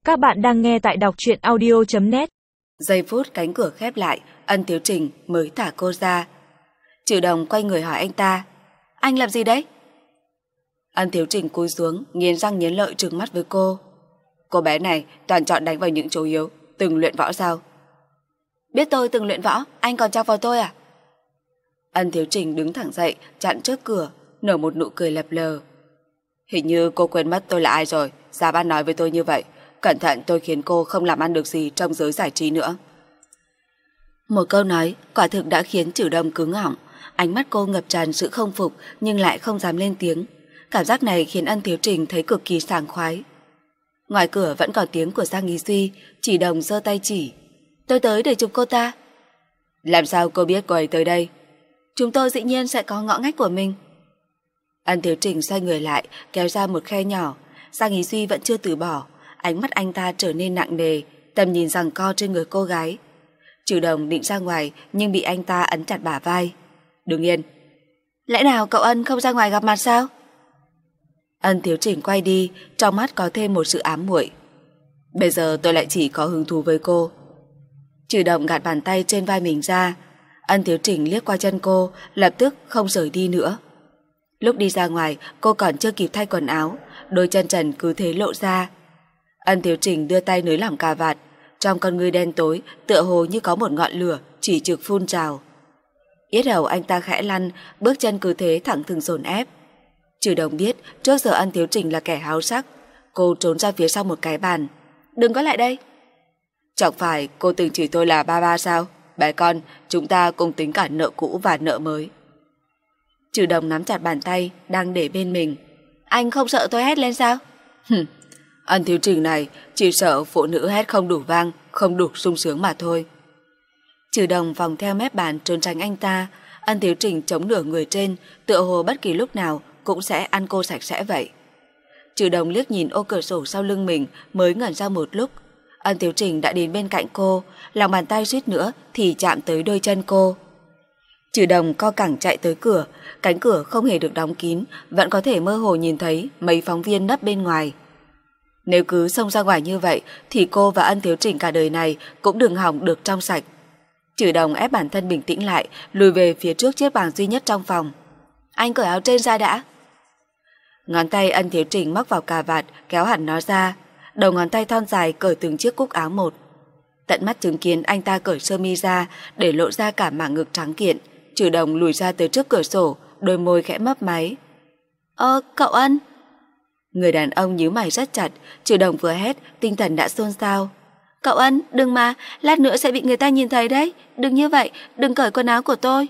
Các bạn đang nghe tại đọc truyện audio.net. Giây phút cánh cửa khép lại, Ân Thiếu Trình mới thả cô ra. Trừ Đồng quay người hỏi anh ta: Anh làm gì đấy? Ân Thiếu Trình cúi xuống, nghiến răng nghiến lợi trừng mắt với cô. Cô bé này toàn chọn đánh vào những chỗ yếu, từng luyện võ sao? Biết tôi từng luyện võ, anh còn chọc vào tôi à? Ân Thiếu Trình đứng thẳng dậy, chặn trước cửa, nở một nụ cười lập lờ. Hình như cô quên mất tôi là ai rồi, ra ban nói với tôi như vậy. Cẩn thận tôi khiến cô không làm ăn được gì trong giới giải trí nữa. Một câu nói quả thực đã khiến Trừ Đồng cứng họng. Ánh mắt cô ngập tràn sự không phục nhưng lại không dám lên tiếng. Cảm giác này khiến Ân Thiếu Trình thấy cực kỳ sảng khoái. Ngoài cửa vẫn còn tiếng của Giang Ý Duy. Chỉ Đồng giơ tay chỉ: Tôi tới để chụp cô ta. Làm sao cô biết cô ấy tới đây? Chúng tôi dĩ nhiên sẽ có ngõ ngách của mình. Ân Thiếu Trình xoay người lại, kéo ra một khe nhỏ. Giang Ý Duy vẫn chưa từ bỏ. Ánh mắt anh ta trở nên nặng nề, tầm nhìn giằng co trên người cô gái. Trừ Đồng định ra ngoài nhưng bị anh ta ấn chặt bả vai. Đừng yên. Lẽ nào cậu Ân không ra ngoài gặp mặt sao? Ân Thiếu Trình quay đi, trong mắt có thêm một sự ám muội. Bây giờ tôi lại chỉ có hứng thú với cô. Trừ Đồng gạt bàn tay trên vai mình ra. Ân Thiếu Trình liếc qua chân cô, lập tức không rời đi nữa. Lúc đi ra ngoài, cô còn chưa kịp thay quần áo, đôi chân trần cứ thế lộ ra. Ân Thiếu Trình đưa tay nới lỏng cà vạt, trong con ngươi đen tối tựa hồ như có một ngọn lửa chỉ trực phun trào. Yết hầu anh ta khẽ lăn, bước chân cứ thế thẳng thừng dồn ép. Trừ Đồng biết trước giờ Ân Thiếu Trình là kẻ háo sắc. Cô trốn ra phía sau một cái bàn. Đừng có lại đây. Chẳng phải cô từng chửi tôi là ba ba sao? Bé con, chúng ta cùng tính cả nợ cũ và nợ mới. Trừ Đồng nắm chặt bàn tay đang để bên mình. Anh không sợ tôi hét lên sao? Ân Thiếu Trình này chỉ sợ phụ nữ hét không đủ vang, không đủ sung sướng mà thôi. Trừ Đồng vòng theo mép bàn trốn tránh anh ta. Ân Thiếu Trình chống nửa người trên, tựa hồ bất kỳ lúc nào cũng sẽ ăn cô sạch sẽ vậy. Trừ Đồng liếc nhìn ô cửa sổ sau lưng mình, mới ngẩn ra một lúc. Ân Thiếu Trình đã đến bên cạnh cô, lòng bàn tay suýt nữa thì chạm tới đôi chân cô. Trừ Đồng co cẳng chạy tới cửa, cánh cửa không hề được đóng kín, vẫn có thể mơ hồ nhìn thấy mấy phóng viên nấp bên ngoài. Nếu cứ xông ra ngoài như vậy thì cô và Ân Thiếu Trình cả đời này cũng đừng hỏng được trong sạch. Trừ Đồng ép bản thân bình tĩnh lại, lùi về phía trước chiếc bàn duy nhất trong phòng. Anh cởi áo trên ra đã. Ngón tay Ân Thiếu Trình móc vào cà vạt, kéo hẳn nó ra. Đầu ngón tay thon dài cởi từng chiếc cúc áo một. Tận mắt chứng kiến anh ta cởi sơ mi ra để lộ ra cả mảng ngực trắng kiện. Trừ Đồng lùi ra tới trước cửa sổ, đôi môi khẽ mấp máy. Cậu Ân. Người đàn ông nhíu mày rất chặt. Trừ Đồng vừa hét, tinh thần đã xôn xao. Cậu Ân, đừng mà, lát nữa sẽ bị người ta nhìn thấy đấy. Đừng như vậy, đừng cởi quần áo của tôi.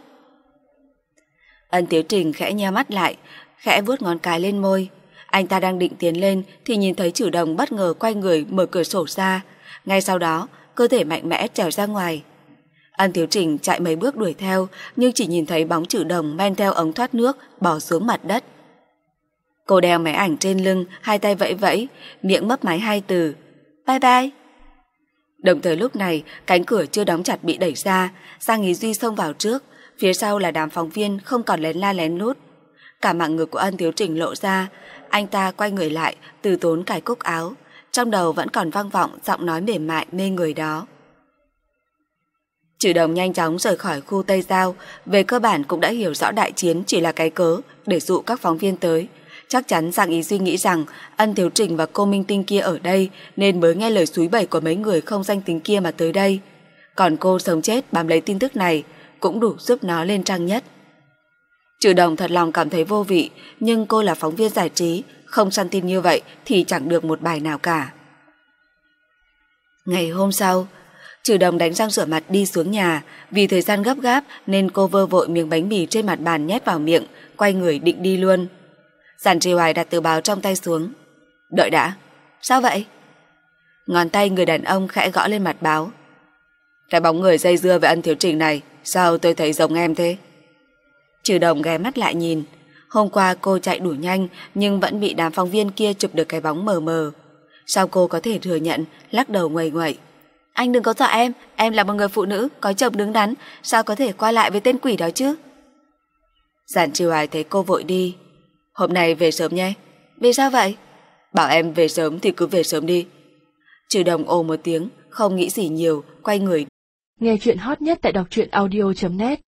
Ân Thiếu Trình khẽ nheo mắt lại, khẽ vuốt ngón cái lên môi. Anh ta đang định tiến lên thì nhìn thấy Trừ Đồng bất ngờ quay người mở cửa sổ ra. Ngay sau đó, cơ thể mạnh mẽ trèo ra ngoài. Ân Thiếu Trình chạy mấy bước đuổi theo, nhưng chỉ nhìn thấy bóng Trừ Đồng men theo ống thoát nước bỏ xuống mặt đất. Cô đeo máy ảnh trên lưng, hai tay vẫy vẫy, miệng mấp máy hai từ: bye bye. Đồng thời lúc này, cánh cửa chưa đóng chặt bị đẩy ra, Giang Ý Duy xông vào trước, phía sau là đám phóng viên không còn lén la lén lút. Cả mảng ngực của Ân Thiếu Trình lộ ra, anh ta quay người lại, từ tốn cài cúc áo, trong đầu vẫn còn vang vọng giọng nói mềm mại mê người đó. Trừ Đồng nhanh chóng rời khỏi khu Tây Giao, về cơ bản cũng đã hiểu rõ đại chiến chỉ là cái cớ để dụ các phóng viên tới. Chắc chắn Giang Ý Duy nghĩ rằng Ân Thiếu Trình và cô minh tinh kia ở đây nên mới nghe lời xúi bẩy của mấy người không danh tính kia mà tới đây. Còn cô sống chết bám lấy tin tức này cũng đủ giúp nó lên trang nhất. Trừ Đồng thật lòng cảm thấy vô vị, nhưng cô là phóng viên giải trí, không săn tin như vậy thì chẳng được một bài nào cả. Ngày hôm sau, Trừ Đồng đánh răng rửa mặt đi xuống nhà. Vì thời gian gấp gáp nên cô vơ vội miếng bánh mì trên mặt bàn nhét vào miệng, quay người định đi luôn. Giản Trì Hoài đặt tờ báo trong tay xuống. Đợi đã. Sao vậy? Ngón tay người đàn ông khẽ gõ lên mặt báo. Cái bóng người dây dưa với Ân Thiếu Trình này, sao tôi thấy giống em thế? Trừ Đồng ghé mắt lại nhìn. Hôm qua cô chạy đủ nhanh nhưng vẫn bị đám phóng viên kia chụp được cái bóng mờ mờ. Sao cô có thể thừa nhận, lắc đầu nguầy nguậy. Anh đừng có dọa em là một người phụ nữ có chồng đứng đắn, sao có thể qua lại với tên quỷ đó chứ? Giản Trì Hoài thấy cô vội đi. Hôm nay về sớm nhé. Vì sao vậy? Bảo em về sớm thì cứ về sớm đi. Trừ Đồng ồ một tiếng, không nghĩ gì nhiều, quay người. Nghe chuyện hot nhất tại đọc truyện audio.net